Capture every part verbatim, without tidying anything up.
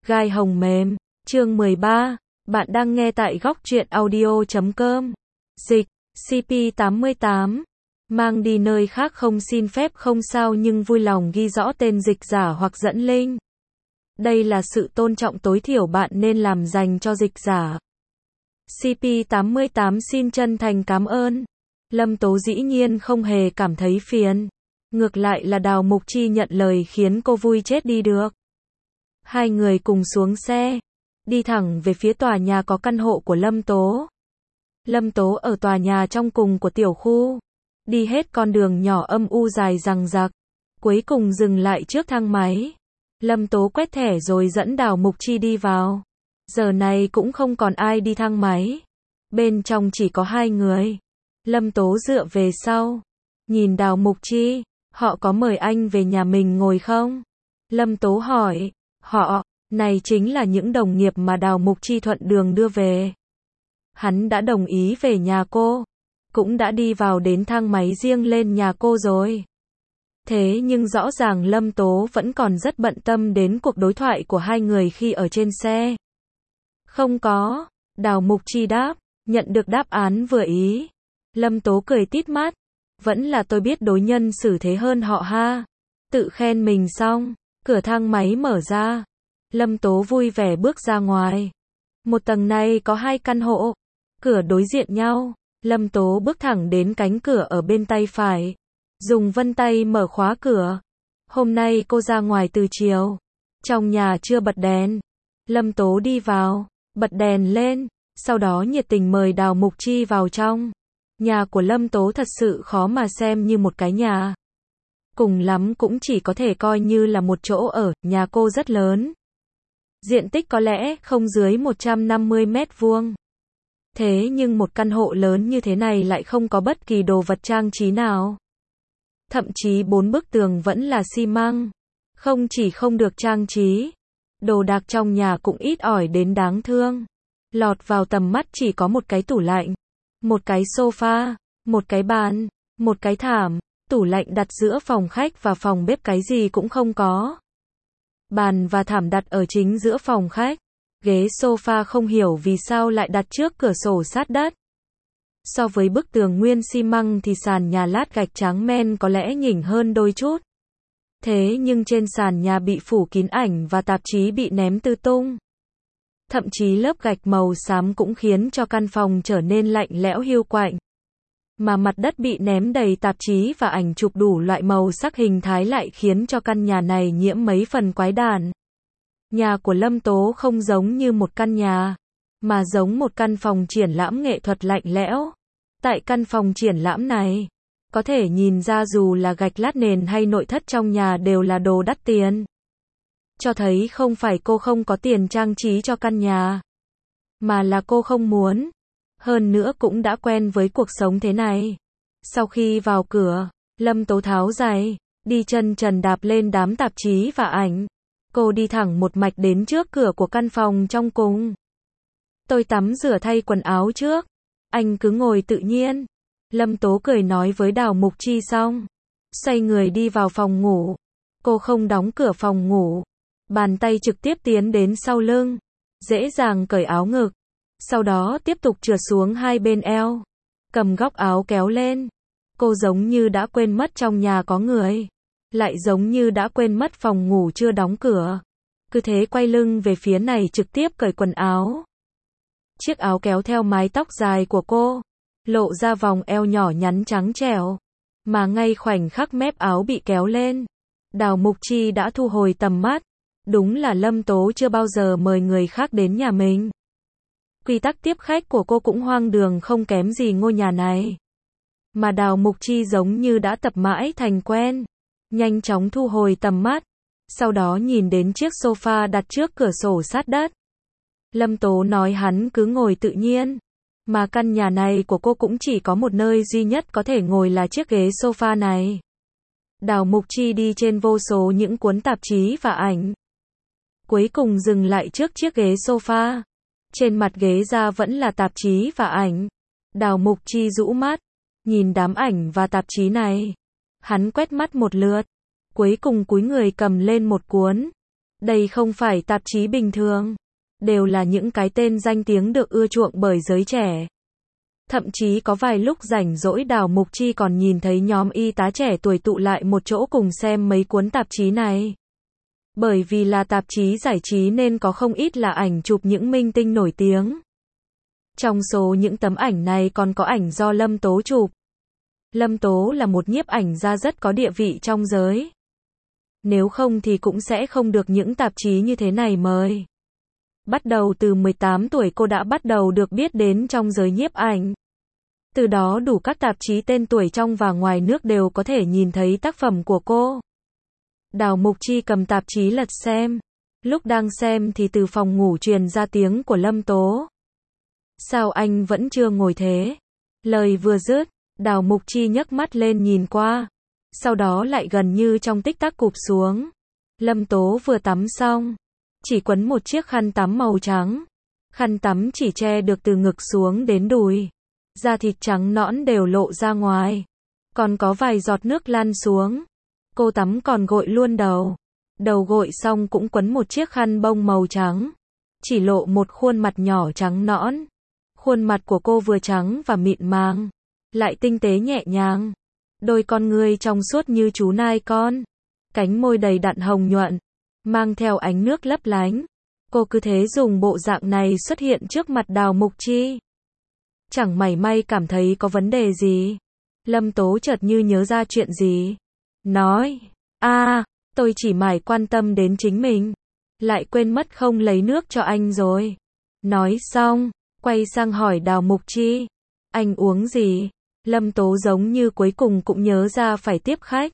Gai hồng mềm, chương mười ba, bạn đang nghe tại góc truyện audio chấm com. Dịch, xê pê tám mươi tám. Mang đi nơi khác không xin phép không sao nhưng vui lòng ghi rõ tên dịch giả hoặc dẫn link. Đây là sự tôn trọng tối thiểu bạn nên làm dành cho dịch giả. xê pê tám mươi tám xin chân thành cảm ơn. Lâm Tố dĩ nhiên không hề cảm thấy phiền. Ngược lại là Đào Mục Chi nhận lời khiến cô vui chết đi được. Hai người cùng xuống xe, đi thẳng về phía tòa nhà có căn hộ của Lâm Tố. Lâm Tố ở tòa nhà trong cùng của tiểu khu, đi hết con đường nhỏ âm u dài dằng dặc, cuối cùng dừng lại trước thang máy. Lâm Tố quét thẻ rồi dẫn Đào Mục Chi đi vào. Giờ này cũng không còn ai đi thang máy. Bên trong chỉ có hai người. Lâm Tố dựa về sau, nhìn Đào Mục Chi, họ có mời anh về nhà mình ngồi không? Lâm Tố hỏi. Họ, này chính là những đồng nghiệp mà Đào Mục Chi thuận đường đưa về. Hắn đã đồng ý về nhà cô, cũng đã đi vào đến thang máy riêng lên nhà cô rồi. Thế nhưng rõ ràng Lâm Tố vẫn còn rất bận tâm đến cuộc đối thoại của hai người khi ở trên xe. Không có, Đào Mục Chi đáp, nhận được đáp án vừa ý. Lâm Tố cười tít mắt, vẫn là tôi biết đối nhân xử thế hơn họ ha. Tự khen mình xong, cửa thang máy mở ra. Lâm Tố vui vẻ bước ra ngoài. Một tầng này có hai căn hộ, cửa đối diện nhau. Lâm Tố bước thẳng đến cánh cửa ở bên tay phải, dùng vân tay mở khóa cửa. Hôm nay cô ra ngoài từ chiều, trong nhà chưa bật đèn. Lâm Tố đi vào, bật đèn lên, sau đó nhiệt tình mời Đào Mục Chi vào trong. Nhà của Lâm Tố thật sự khó mà xem như một cái nhà. Cùng lắm cũng chỉ có thể coi như là một chỗ ở, nhà cô rất lớn. Diện tích có lẽ không dưới một trăm năm mươi mét vuông. Thế nhưng một căn hộ lớn như thế này lại không có bất kỳ đồ vật trang trí nào. Thậm chí bốn bức tường vẫn là xi măng. Không chỉ không được trang trí, đồ đạc trong nhà cũng ít ỏi đến đáng thương. Lọt vào tầm mắt chỉ có một cái tủ lạnh, một cái sofa, một cái bàn, một cái thảm. Tủ lạnh đặt giữa phòng khách và phòng bếp cái gì cũng không có. Bàn và thảm đặt ở chính giữa phòng khách. Ghế sofa không hiểu vì sao lại đặt trước cửa sổ sát đất. So với bức tường nguyên xi măng thì sàn nhà lát gạch trắng men có lẽ nhỉnh hơn đôi chút. Thế nhưng trên sàn nhà bị phủ kín ảnh và tạp chí bị ném tứ tung. Thậm chí lớp gạch màu xám cũng khiến cho căn phòng trở nên lạnh lẽo hiu quạnh. Mà mặt đất bị ném đầy tạp chí và ảnh chụp đủ loại màu sắc hình thái lại khiến cho căn nhà này nhiễm mấy phần quái đản. Nhà của Lâm Tố không giống như một căn nhà, mà giống một căn phòng triển lãm nghệ thuật lạnh lẽo. Tại căn phòng triển lãm này, có thể nhìn ra dù là gạch lát nền hay nội thất trong nhà đều là đồ đắt tiền. Cho thấy không phải cô không có tiền trang trí cho căn nhà, mà là cô không muốn. Hơn nữa cũng đã quen với cuộc sống thế này. Sau khi vào cửa, Lâm Tố tháo giày, đi chân trần đạp lên đám tạp chí và ảnh. Cô đi thẳng một mạch đến trước cửa của căn phòng trong cùng. Tôi tắm rửa thay quần áo trước, anh cứ ngồi tự nhiên. Lâm Tố cười nói với Đào Mục Chi xong, xoay người đi vào phòng ngủ. Cô không đóng cửa phòng ngủ, bàn tay trực tiếp tiến đến sau lưng, dễ dàng cởi áo ngực. Sau đó tiếp tục trượt xuống hai bên eo, cầm góc áo kéo lên. Cô giống như đã quên mất trong nhà có người, lại giống như đã quên mất phòng ngủ chưa đóng cửa. Cứ thế quay lưng về phía này trực tiếp cởi quần áo. Chiếc áo kéo theo mái tóc dài của cô, lộ ra vòng eo nhỏ nhắn trắng trẻo. Mà ngay khoảnh khắc mép áo bị kéo lên, Đào Mục Chi đã thu hồi tầm mắt. Đúng là Lâm Tố chưa bao giờ mời người khác đến nhà mình. Quy tắc tiếp khách của cô cũng hoang đường không kém gì ngôi nhà này. Mà Đào Mục Chi giống như đã tập mãi thành quen. Nhanh chóng thu hồi tầm mắt. Sau đó nhìn đến chiếc sofa đặt trước cửa sổ sát đất. Lâm Tố nói hắn cứ ngồi tự nhiên. Mà căn nhà này của cô cũng chỉ có một nơi duy nhất có thể ngồi là chiếc ghế sofa này. Đào Mục Chi đi trên vô số những cuốn tạp chí và ảnh. Cuối cùng dừng lại trước chiếc ghế sofa. Trên mặt ghế ra vẫn là tạp chí và ảnh. Đào Mục Chi rũ mắt, nhìn đám ảnh và tạp chí này. Hắn quét mắt một lượt, cuối cùng cúi người cầm lên một cuốn. Đây không phải tạp chí bình thường. Đều là những cái tên danh tiếng được ưa chuộng bởi giới trẻ. Thậm chí có vài lúc rảnh rỗi Đào Mục Chi còn nhìn thấy nhóm y tá trẻ tuổi tụ lại một chỗ cùng xem mấy cuốn tạp chí này. Bởi vì là tạp chí giải trí nên có không ít là ảnh chụp những minh tinh nổi tiếng. Trong số những tấm ảnh này còn có ảnh do Lâm Tố chụp. Lâm Tố là một nhiếp ảnh gia rất có địa vị trong giới. Nếu không thì cũng sẽ không được những tạp chí như thế này mời. Bắt đầu từ mười tám tuổi cô đã bắt đầu được biết đến trong giới nhiếp ảnh. Từ đó đủ các tạp chí tên tuổi trong và ngoài nước đều có thể nhìn thấy tác phẩm của cô. Đào Mục Chi cầm tạp chí lật xem. Lúc đang xem thì từ phòng ngủ truyền ra tiếng của Lâm Tố. Sao anh vẫn chưa ngồi thế? Lời vừa dứt, Đào Mục Chi nhấc mắt lên nhìn qua. Sau đó lại gần như trong tích tắc cụp xuống. Lâm Tố vừa tắm xong. Chỉ quấn một chiếc khăn tắm màu trắng. Khăn tắm chỉ che được từ ngực xuống đến đùi. Da thịt trắng nõn đều lộ ra ngoài. Còn có vài giọt nước lăn xuống. Cô tắm còn gội luôn đầu. Đầu gội xong cũng quấn một chiếc khăn bông màu trắng. Chỉ lộ một khuôn mặt nhỏ trắng nõn. Khuôn mặt của cô vừa trắng và mịn màng. Lại tinh tế nhẹ nhàng. Đôi con ngươi trong suốt như chú nai con. Cánh môi đầy đặn hồng nhuận. Mang theo ánh nước lấp lánh. Cô cứ thế dùng bộ dạng này xuất hiện trước mặt Đào Mục Chi. Chẳng mảy may cảm thấy có vấn đề gì. Lâm Tố chợt như nhớ ra chuyện gì. Nói, a à, tôi chỉ mải quan tâm đến chính mình. Lại quên mất không lấy nước cho anh rồi. Nói xong, quay sang hỏi Đào Mục Chi. Anh uống gì? Lâm Tố giống như cuối cùng cũng nhớ ra phải tiếp khách.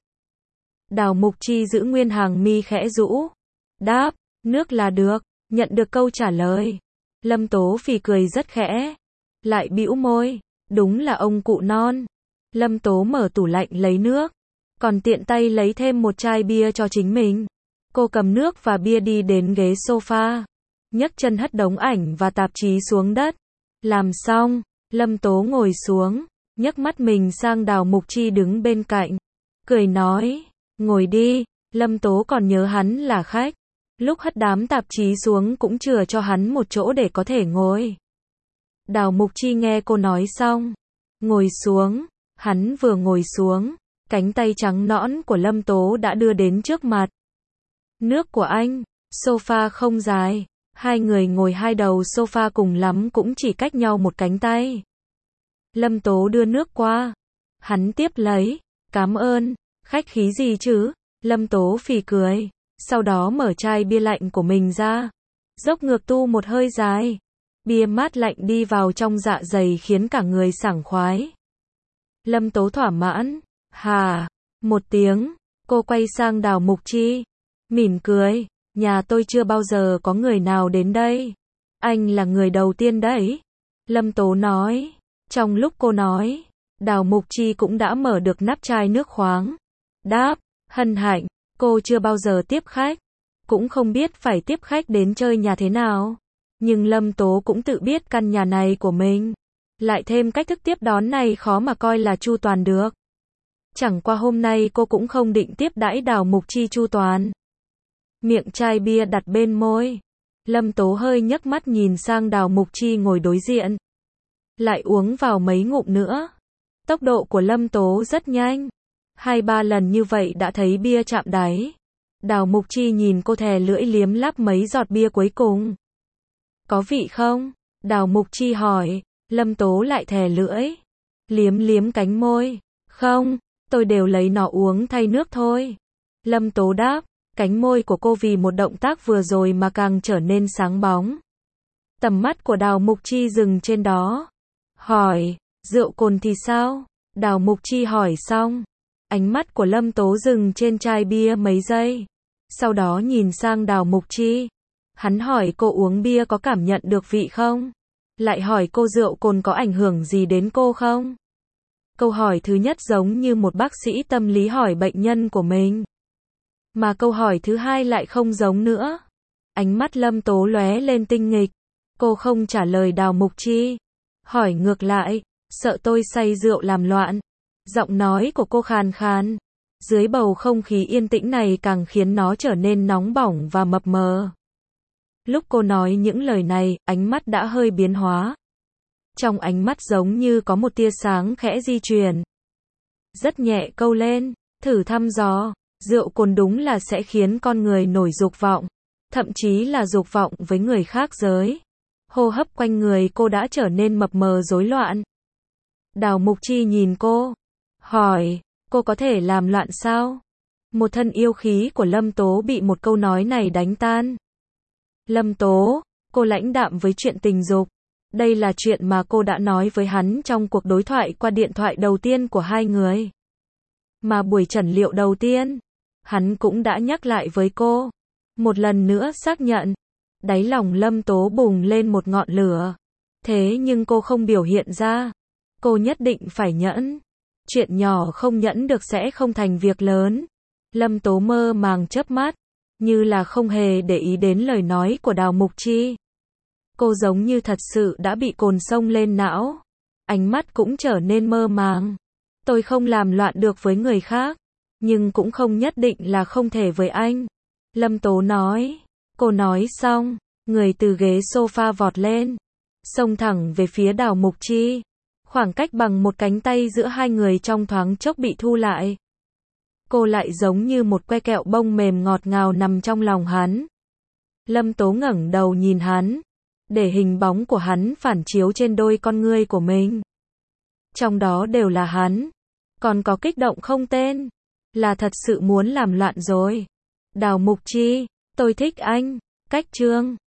Đào Mục Chi giữ nguyên hàng mi khẽ rũ. Đáp, nước là được. Nhận được câu trả lời. Lâm Tố phì cười rất khẽ. Lại bĩu môi. Đúng là ông cụ non. Lâm Tố mở tủ lạnh lấy nước. Còn tiện tay lấy thêm một chai bia cho chính mình. Cô cầm nước và bia đi đến ghế sofa. Nhấc chân hất đống ảnh và tạp chí xuống đất. Làm xong, Lâm Tố ngồi xuống. Nhấc mắt mình sang Đào Mục Chi đứng bên cạnh. Cười nói, ngồi đi. Lâm Tố còn nhớ hắn là khách. Lúc hất đám tạp chí xuống cũng chừa cho hắn một chỗ để có thể ngồi. Đào Mục Chi nghe cô nói xong. Ngồi xuống. Hắn vừa ngồi xuống. Cánh tay trắng nõn của Lâm Tố đã đưa đến trước mặt. Nước của anh. Sofa không dài. Hai người ngồi hai đầu sofa cùng lắm cũng chỉ cách nhau một cánh tay. Lâm Tố đưa nước qua. Hắn tiếp lấy. Cảm ơn. Khách khí gì chứ? Lâm Tố phì cười. Sau đó mở chai bia lạnh của mình ra. Dốc ngược tu một hơi dài. Bia mát lạnh đi vào trong dạ dày khiến cả người sảng khoái. Lâm Tố thỏa mãn. Hà. Một tiếng. Cô quay sang Đào Mục Chi. Mỉm cười. Nhà tôi chưa bao giờ có người nào đến đây. Anh là người đầu tiên đấy. Lâm Tố nói. Trong lúc cô nói, Đào Mục Chi cũng đã mở được nắp chai nước khoáng. Đáp. Hân hạnh. Cô chưa bao giờ tiếp khách. Cũng không biết phải tiếp khách đến chơi nhà thế nào. Nhưng Lâm Tố cũng tự biết căn nhà này của mình. Lại thêm cách thức tiếp đón này khó mà coi là chu toàn được. Chẳng qua hôm nay cô cũng không định tiếp đãi Đào Mục Chi chu toàn. Miệng chai bia đặt bên môi. Lâm Tố hơi nhấc mắt nhìn sang Đào Mục Chi ngồi đối diện. Lại uống vào mấy ngụm nữa. Tốc độ của Lâm Tố rất nhanh. Hai ba lần như vậy đã thấy bia chạm đáy. Đào Mục Chi nhìn cô thè lưỡi liếm láp mấy giọt bia cuối cùng. Có vị không? Đào Mục Chi hỏi. Lâm Tố lại thè lưỡi. Liếm liếm cánh môi. Không, tôi đều lấy nó uống thay nước thôi. Lâm Tố đáp. Cánh môi của cô vì một động tác vừa rồi mà càng trở nên sáng bóng. Tầm mắt của Đào Mục Chi dừng trên đó. Hỏi, rượu cồn thì sao? Đào Mục Chi hỏi xong. Ánh mắt của Lâm Tố dừng trên chai bia mấy giây. Sau đó nhìn sang Đào Mục Chi. Hắn hỏi cô uống bia có cảm nhận được vị không? Lại hỏi cô rượu cồn có ảnh hưởng gì đến cô không? Câu hỏi thứ nhất giống như một bác sĩ tâm lý hỏi bệnh nhân của mình. Mà câu hỏi thứ hai lại không giống nữa. Ánh mắt Lâm Tố lóe lên tinh nghịch. Cô không trả lời Đào Mục Chi. Hỏi ngược lại, sợ tôi say rượu làm loạn. Giọng nói của cô khàn khàn. Dưới bầu không khí yên tĩnh này càng khiến nó trở nên nóng bỏng và mập mờ. Lúc cô nói những lời này, ánh mắt đã hơi biến hóa. Trong ánh mắt giống như có một tia sáng khẽ di chuyển. Rất nhẹ câu lên, thử thăm dò, rượu cồn đúng là sẽ khiến con người nổi dục vọng, thậm chí là dục vọng với người khác giới. Hô hấp quanh người cô đã trở nên mập mờ rối loạn. Đào Mục Chi nhìn cô, hỏi, cô có thể làm loạn sao? Một thân yêu khí của Lâm Tố bị một câu nói này đánh tan. Lâm Tố, cô lãnh đạm với chuyện tình dục. Đây là chuyện mà cô đã nói với hắn trong cuộc đối thoại qua điện thoại đầu tiên của hai người. Mà buổi chẩn liệu đầu tiên, hắn cũng đã nhắc lại với cô. Một lần nữa xác nhận. Đáy lòng Lâm Tố bùng lên một ngọn lửa. Thế nhưng cô không biểu hiện ra. Cô nhất định phải nhẫn. Chuyện nhỏ không nhẫn được sẽ không thành việc lớn. Lâm Tố mơ màng chớp mắt, như là không hề để ý đến lời nói của Đào Mục Chi. Cô giống như thật sự đã bị cồn xông lên não. Ánh mắt cũng trở nên mơ màng. Tôi không làm loạn được với người khác, nhưng cũng không nhất định là không thể với anh. Lâm Tố nói. Cô nói xong, người từ ghế sofa vọt lên, xông thẳng về phía Đào Mục Chi. Khoảng cách bằng một cánh tay giữa hai người trong thoáng chốc bị thu lại. Cô lại giống như một que kẹo bông mềm ngọt ngào nằm trong lòng hắn. Lâm Tố ngẩng đầu nhìn hắn, để hình bóng của hắn phản chiếu trên đôi con ngươi của mình. Trong đó đều là hắn. Còn có kích động không tên. Là thật sự muốn làm loạn rồi. Đào Mục Chi, tôi thích anh. Cách chương